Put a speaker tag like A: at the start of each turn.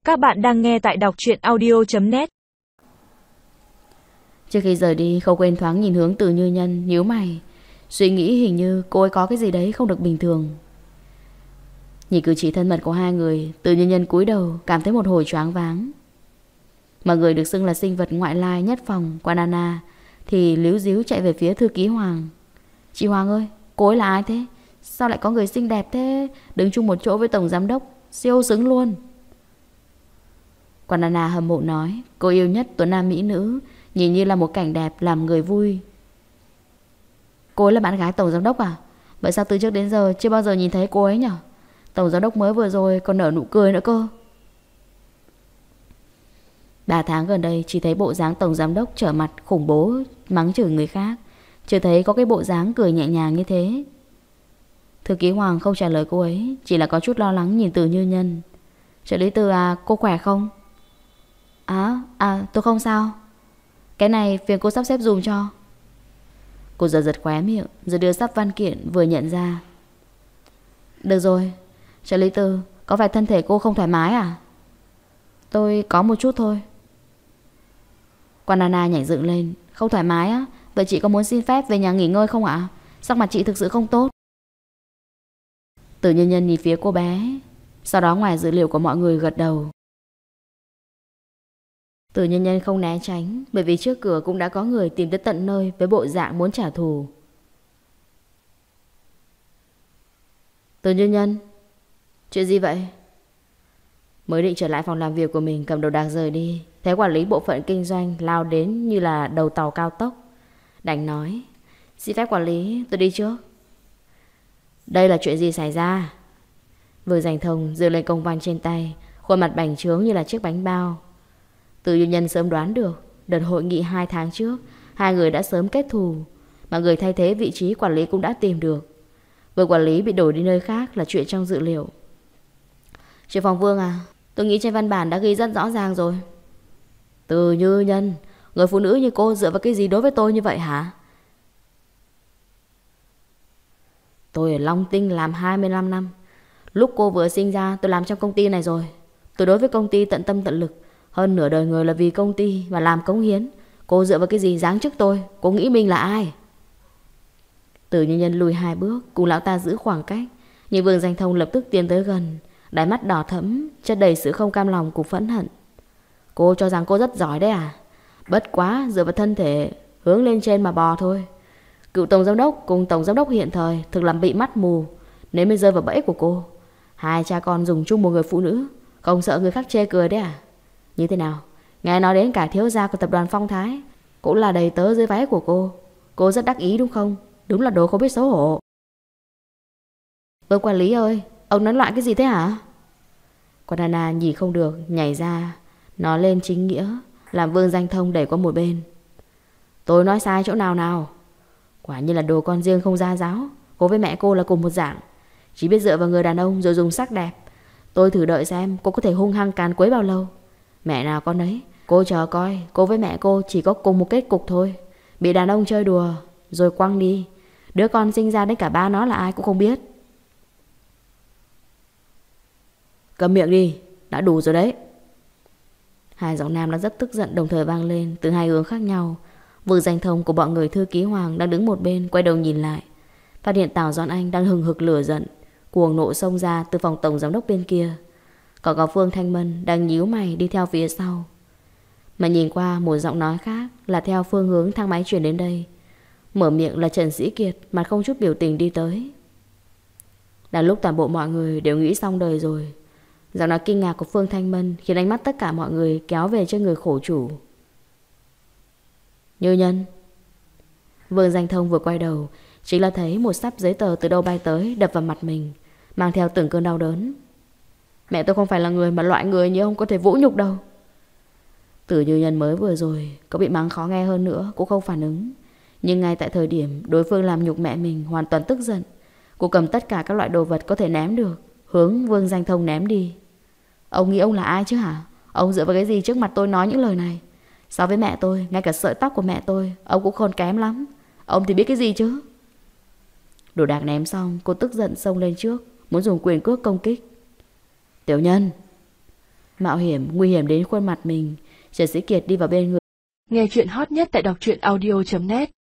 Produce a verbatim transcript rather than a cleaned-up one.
A: Các bạn đang nghe tại đọc truyện audio chấm net.
B: Trước khi rời đi, Khâu quên thoáng nhìn hướng Từ Như Nhân, nhíu mày, suy nghĩ hình như cô ấy có cái gì đấy không được bình thường. Nhìn cử chỉ thân mật của hai người, Từ Như Nhân cúi đầu, cảm thấy một hồi choáng váng. Mà người được xưng là sinh vật ngoại lai nhất phòng qua Nana thì líu díu chạy về phía thư ký Hoàng. Chị Hoàng ơi, cô ấy là ai thế? Sao lại có người xinh đẹp thế, đứng chung một chỗ với tổng giám đốc, siêu xứng luôn. Quan Nana hâm mộ nói, cô yêu nhất tuấn nam mỹ nữ, nhìn như là một cảnh đẹp làm người vui. Cô ấy là bạn gái tổng giám đốc à? Vậy sao từ trước đến giờ chưa bao giờ nhìn thấy cô ấy nhỉ? Tổng giám đốc mới vừa rồi còn nở nụ cười nữa cơ. Ba tháng gần đây chỉ thấy bộ dáng tổng giám đốc trở mặt khủng bố mắng chửi người khác, chưa thấy có cái bộ dáng cười nhẹ nhàng như thế. Thư ký Hoàng không trả lời cô ấy, chỉ là có chút lo lắng nhìn Từ Như Nhân. Trợ lý Từ à, cô khỏe không? À, à tôi không sao. Cái này phiền cô sắp xếp dùm cho. Cô giật giật khóe miệng, rồi đưa sắp văn kiện vừa nhận ra. Được rồi, trợ lý Từ, có phải thân thể cô không thoải mái à? Tôi có một chút thôi. Quan Nana nhảy dựng lên. Không thoải mái á? Vậy chị có muốn xin phép về nhà nghỉ ngơi không ạ? Sắc mặt chị thực sự không tốt. Từ Nhân Nhân nhìn phía cô bé, sau đó ngoài dữ liệu của mọi người gật đầu. Từ Nhân Nhân không né tránh, bởi vì trước cửa cũng đã có người tìm tới tận nơi với bộ dạng muốn trả thù. Từ Nhân Nhân, chuyện gì vậy? Mới định trở lại phòng làm việc của mình, cầm đồ đạc rời đi, thấy quản lý bộ phận kinh doanh lao đến như là đầu tàu cao tốc. Đành nói, xin phép quản lý, tôi đi trước. Đây là chuyện gì xảy ra? Vừa Giành Thông giơ lên công văn trên tay, khuôn mặt bành trướng như là chiếc bánh bao. Từ Như Nhân sớm đoán được, đợt hội nghị hai tháng trước, hai người đã sớm kết thù, mà người thay thế vị trí quản lý cũng đã tìm được. Vừa quản lý bị đổi đi nơi khác là chuyện trong dữ liệu. Trưởng phòng Vương à, tôi nghĩ trên văn bản đã ghi rất rõ ràng rồi. Từ Như Nhân, người phụ nữ như cô dựa vào cái gì đối với tôi như vậy hả? Tôi ở Long Tinh làm hai mươi lăm năm. Lúc cô vừa sinh ra tôi làm trong công ty này rồi. Tôi đối với công ty tận tâm tận lực, hơn nửa đời người là vì công ty và làm cống hiến. Cô dựa vào cái gì giáng chức tôi? Cô nghĩ mình là ai? Từ Như Nhân lùi hai bước, cùng lão ta giữ khoảng cách. Nhưng Vương Danh Thông lập tức tiến tới gần, đáy mắt đỏ thẫm, chất đầy sự không cam lòng cùng phẫn hận. Cô cho rằng cô rất giỏi đấy à? Bất quá dựa vào thân thể hướng lên trên mà bò thôi. Cựu tổng giám đốc cùng tổng giám đốc hiện thời thực làm bị mắt mù nếu mới rơi vào bẫy của cô. Hai cha con dùng chung một người phụ nữ, không sợ người khác chê cười đấy à? Như thế nào? Nghe nói đến cả thiếu gia của tập đoàn Phong Thái cũng là đầy tớ dưới váy của cô. Cô rất đắc ý đúng không? Đúng là đồ không biết xấu hổ. Vương quản lý ơi, ông nói loạn cái gì thế hả? Quan Nana nhìn không được, nhảy ra, nói lên chính nghĩa, làm Vương Danh Thông đẩy qua một bên. Tôi nói sai chỗ nào nào? Quả nhiên là đồ con riêng không ra giáo. Cô với mẹ cô là cùng một dạng, chỉ biết dựa vào người đàn ông rồi dùng sắc đẹp. Tôi thử đợi xem cô có thể hung hăng càn quấy bao lâu. Mẹ nào con ấy. Cô chờ coi, cô với mẹ cô chỉ có cùng một kết cục thôi. Bị đàn ông chơi đùa rồi quăng đi. Đứa con sinh ra đến cả ba nó là ai cũng không biết. Cầm miệng đi, đã đủ rồi đấy. Hai giọng nam đã rất tức giận đồng thời vang lên từ hai hướng khác nhau. Vương Danh Thông của bọn người thư ký Hoàng đang đứng một bên quay đầu nhìn lại, phát hiện Tào Doãn Anh đang hừng hực lửa giận, cuồng nộ xông ra từ phòng tổng giám đốc bên kia. Còn có Phương Thanh Mân đang nhíu mày đi theo phía sau. Mà nhìn qua một giọng nói khác là theo phương hướng thang máy chuyển đến đây. Mở miệng là Trần Sĩ Kiệt, mặt không chút biểu tình đi tới. Là lúc toàn bộ mọi người đều nghĩ xong đời rồi. Giọng nói kinh ngạc của Phương Thanh Mân khiến ánh mắt tất cả mọi người kéo về cho người khổ chủ. Như Nhân. Vương Danh Thông vừa quay đầu, chính là thấy một sắp giấy tờ từ đâu bay tới đập vào mặt mình, mang theo từng cơn đau đớn. Mẹ tôi không phải là người mà loại người như ông có thể vũ nhục đâu. Từ Như Nhân mới vừa rồi có bị mắng khó nghe hơn nữa cũng không phản ứng. Nhưng ngay tại thời điểm đối phương làm nhục mẹ mình, hoàn toàn tức giận, cô cầm tất cả các loại đồ vật có thể ném được, hướng Vương Danh Thông ném đi. Ông nghĩ ông là ai chứ hả? Ông dựa vào cái gì trước mặt tôi nói những lời này? So với mẹ tôi, ngay cả sợi tóc của mẹ tôi ông cũng khôn kém lắm. Ông thì biết cái gì chứ? Đồ đạc ném xong, cô tức giận xông lên trước, muốn dùng quyền cước công kích. Tiểu Nhân. Mạo hiểm, nguy hiểm đến khuôn mặt mình. Trần Sĩ Kiệt đi vào bên người.
A: Nghe chuyện hot nhất tại đọc truyện audio chấm net